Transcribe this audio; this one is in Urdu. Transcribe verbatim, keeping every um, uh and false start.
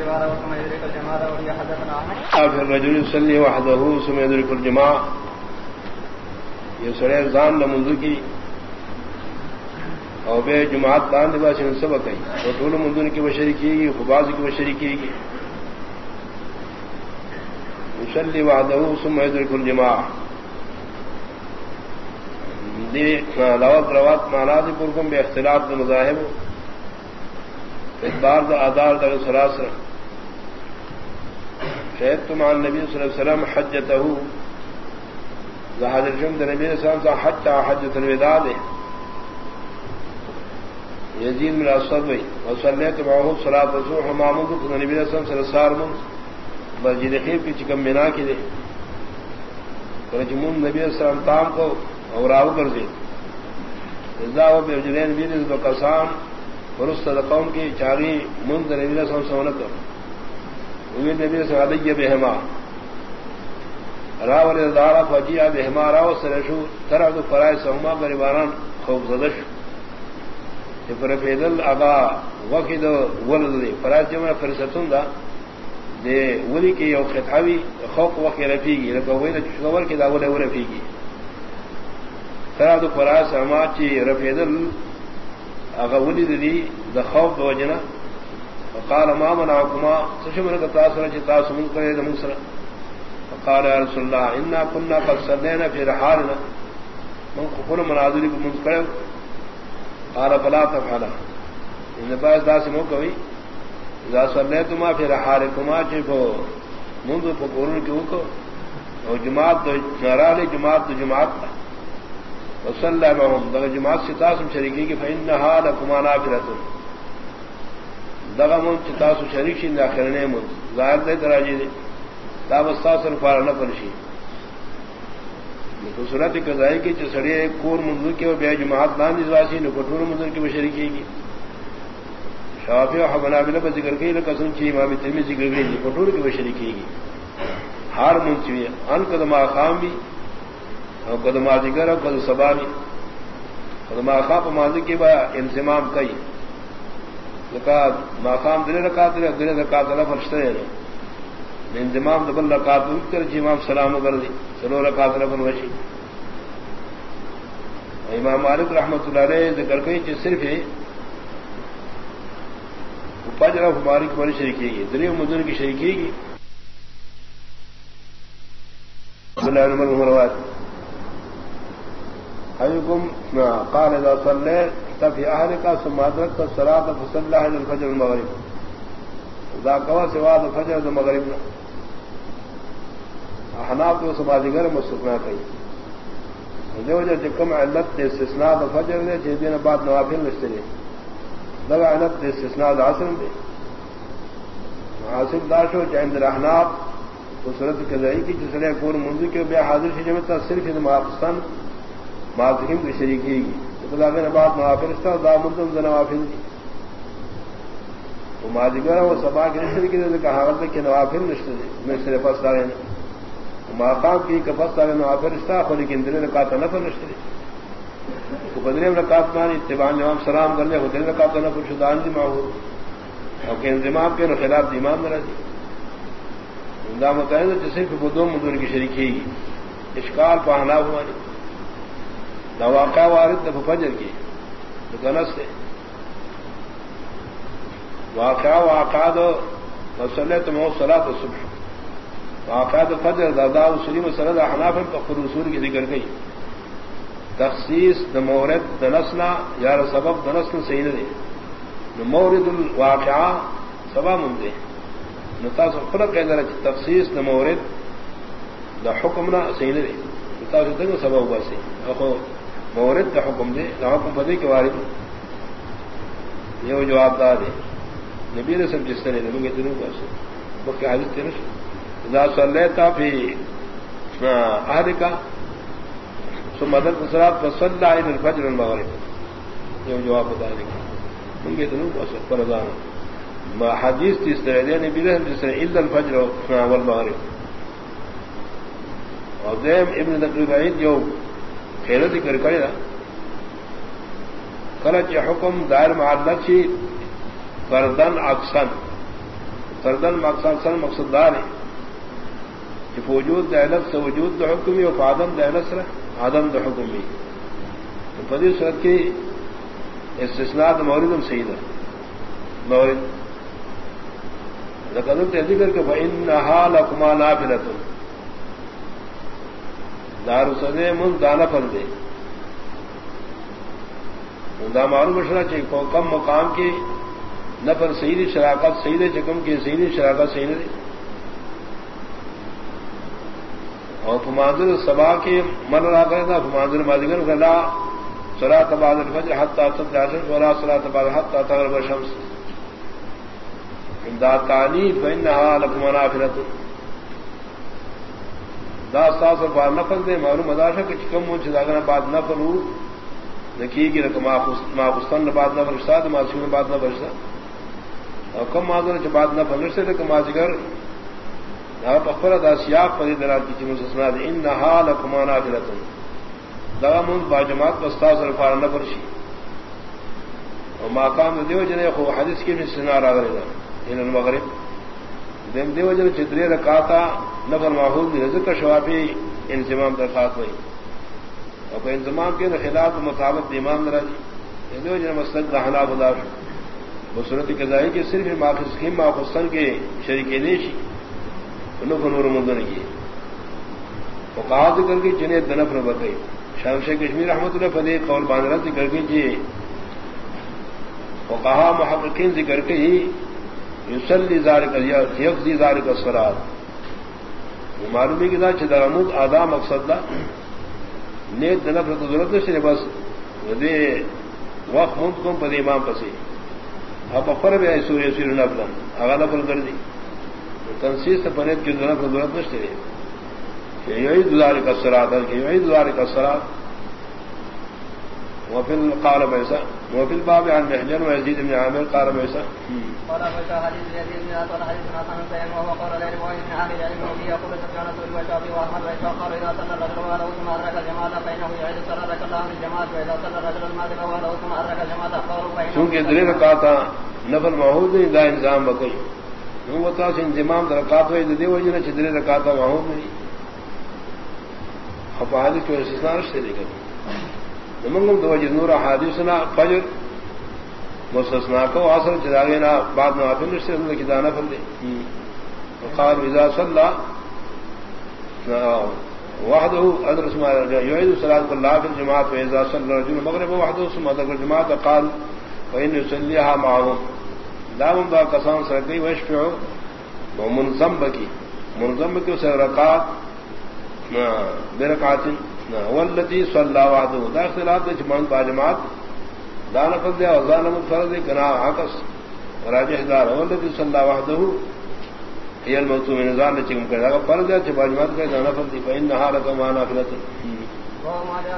الرجل يصلي وحده ثم يدرك الجماعة یہ سڑے زان منذ کی اور بے جماعت دان لباس سبق ہے وہ طول منذ کی بشری کی گی خباز کی بشری کی گی يصلي وحده ثم يدرك الجماعة دی لوات روات معنی پرکم بے اختلاف دو مذاہب اخبار دو آدار دو سراسر شہدت مع النبي صلی اللہ علیہ وسلم حجته ظاہر الجمد نبی صلی اللہ علیہ وسلم حجہ حجت الوداع دے یزید من اصد بھئی وصلیت معه صلاة الصبح معمود کو نبی صلی اللہ علیہ وسلم سار من مسجد خیب کی چکم منا کی دے فرجمون نبی صلی اللہ علیہ وسلم تام کو اور آو کر دے ازدہ و بیجلین بیدز بقسام فرست قوم کی چاری منذ نبی صلی اللہ علیہ وسلم سونت امید نبی صلی اللہ علیہ وسلم بہما راول ادارا فجیع بہما راو سرشو ترعد فرائے سہما قریبانان خوف زدش فرفیدل اغا وقید ولد دے فرائے جمعہ فرستون دا دے ولی کی یو خطحوی خوف وقی رفیگی لکہ ویدہ چشکور کی دا ولی و رفیگی ترعد فرائے سہما چی رفیدل اغا ولی دی دا خوف دو جنا وقال ما منعكما سشمرك تاثر جتاس من قرية مصر فقال يا رسول الله إنا كنا قد صلينا في رحالنا من قفل مناظري بمنقرب قال فلا تفعلا إن باس داس موقعي إذا صليتما في رحالكما جفو منذ فقرون كوكو او جماعت نرالي جماعت جماعت وصلى معهم دغ جماعت ستاسم شريكي فإنها لكما نافلة دغا من چتاسو شریک شین داخلنے من ظاہر دے دراجی دے تابستاسر فارا نفل شین نکو صورت قضائی کی چسڑی ایک کور منظور کی و بے جماعت دان نزواسی نکو طور منظور کی بشریکی کی شافی و حبنابلہ پر ذکر کی لکسن چی امام ترمی ذکر کی نکو طور کی بشریکی کی ہار منچوی ان قدم آخام بھی اور قدم آذکر اور قدم صبا بھی قدم آخام پر ماضی کی با انضمام کئی رکعت مقام دل رکعت دل رکعت اللہ فرشتے ہیں انضمام دبل رکعت کر جی امام سلام کر دی چلو رکعت اللہ فرشی امام مالک رحمۃ اللہ علیہ ذکر کئی کہ صرف ہے فجر ہماری کی بڑی شریکی گی دلی مدن کی شریکی گی حیکم قال اذا صلیت فی اہلکا ثم ادرکت الصلاۃ فصلی علی الفجر المغرب ذا قوا سوا الفجر المغرب احناف کو سماجگر مستثنا کئی جو جو کم علت استثناء الفجر نے جس دن بعد نوافل نشتے دغه علت استثناء العصر دے حاصل داشو عند الاحناف صورت قضائی کی جسڑے کور منذ کے بے حاضر سے جمع صرف معافسن معافیم کی شریکی گی خداگر بعد نوافل استا دا منتم نوافل دی وہ ماجگر وہ سبا کے نشر کی نے کہا حالت کہ نوافل نشر میں سے پس دارے ماقام کی کفس دارے نوافل استا خود لیکن دل رکعت نفل نشر تو بدلے رکعت مان اتباع امام سلام کرنے کو دل رکعت نفل شدان دی معو اور کہ انضمام کے خلاف دی امام نہ دی دا متعین جسے کہ دو مدن کی شریکی گی اشکال پہنا ہوا نہ واقع وارد نہ فجر کی گنس سے واقع واقع دو مسئلہ تمہو صلاۃ الصبح واقع دو فجر دادا سلیم سرد حناف پر اصول کی ذکر گئی تخصیص نہ مورد دنسنا یا سبب دنسن صحیح دے نہ مورد الواقعہ سبا مندے نتا فرق ہے ذرا تخصیص نہ مورد نہ حکم نہ صحیح دے نتا سے سبب ہوا سے اخو مورد کا حکم دے نہ حکم بدے کے وارد یہ جواب دار ہے نبی نے سب جس طرح نبی کے دنوں کا سے وہ کیا حدیث تیرش اذا صلیتا فی اہلکا ثم ادرکت الصلاۃ فصلی علی الفجر المغرب یہ جواب بتا دیں ان کے دنوں کا سے فرضان ما حدیث اس طرح دے نبی نے جس طرح الا الفجر والمغرب اور دیم ابن تقریبین جو خیر ذکر کرے نا کلچ حکم دائر معلق شی فردن اقسن سردن مقصد سر مقصد دار ہے کہ وجود دہلت سے وجود دو حکمی اور آدم دہلت سے آدم دو حکمی فدی صورت کی استثناء مورد سعید ہے مورد قدم ذکر کہ فإنها لكما نافلۃ دار سدے من دانا پر دے دا معلوم مشرا چاہیے کم مقام کی نفر سیدی شراکت سید چکم کی سیدی شراکت سید اور فمانزل سبا کے من را کرے تھا فمانزل مازگر غلا صلاۃ بعد الفجر حتى تطلع الشمس ولا صلاۃ بعد حتى تغرب الشمس امداد تانی فإنها لكم نافلۃ دا ساس بار نفل دے معلوم اداشا کہ چکم مجھ داغنا بعد نفل ہو نکی کی رقم ما پستان بعد نفل استاد ما سین بعد نفل استاد اور کم معذر کے بعد نفل سے کہ ماجگر دا پخر دا سیاق پر دلال کی چیز سنا دے انها لكم نافلۃ دا من با جماعت استاد الفار نفل شی اور مقام دیو جنے خو حدیث کی بھی سنا را گرے ان المغرب دیم دیو جنے چتری رکعتا نفل ماحول دی رزق شوافی انضمام درخواست ہوئی اور کوئی انضمام کے خلاف مطابق امام نراجی دیو جنے مسلک رہنا بدا بصورت قضائی کے صرف ماخذ خیم ماخذن کے شریک دیشی انہوں کو نور مندن کی وقاعد ذکر کی جنہیں دنف نے بتائی شام شیخ کشمیر رحمۃ اللہ فدی قول باندرت ذکر کی جی وقاہا محققین ذکر کے ہی یصلی ذالک یقضی ذالک الصلاۃ معلومی کی ذات چدرمود آدھا مقصد دا نیت دنف نے ضرورت سے بس دے وقت مند کو پدی امام پسی اب اپر بھی سوریہ سوریہ نفلا اغا نفل کر دی تنسیس سے پنیت کی نفل ضرورت نشتے رہے کہ یہی دوزار کا سرات ہے کہ یہی دوزار کا سرات وفي قال بيسا وفي الباب عن محجن ويزيد بن عامر قال بيسا قال بيسا حديث يزيد بن عامر حديث حسن سيئن وهو قال ليل وإن عامر علمه به يقول سفيان الثوري والشافعي وأحمد بيسا قال إذا صلى الرجل وله ثم أدرك الجماعة فإنه يعيد صلاة الله للجماعة وإذا صلى الرجل المغرب وله ثم أدرك الجماعة فهو فإنه چونکہ دلیل رکعتا نفل معہود نہیں دا انظام بکئی وہ بتا سے انضمام رکعت ہوئی دے وجہ چ دلیل رکعتا معہود نہیں حدیث کو استثناء سے دیکھا منگم دو وجہ نور حادثنا فجر مستثنا کو اصل چراغینا بعد نوافل سے اللہ کی دانا فل دے وقال اذا صلى وحده ادرس ما يعيد صلاه الله في الجماعه واذا صلى الرجل المغرب وحده ثم ادرك الجماعه قال وان يصليها معهم دام با قسم سرقي ويشفع ومنظم بكي منظم بكي سرقات بركعات والذي صلى وحده دا اختلاف دے جمان با جماعت دان فرض ہے اور ظالم فرض ہے کنا عکس راجح دار والذي صلى وحده هي الموضوع من نظام چکم کرے گا فرض ہے جماعت کا دان فرض ہے فإنها لكم نافلة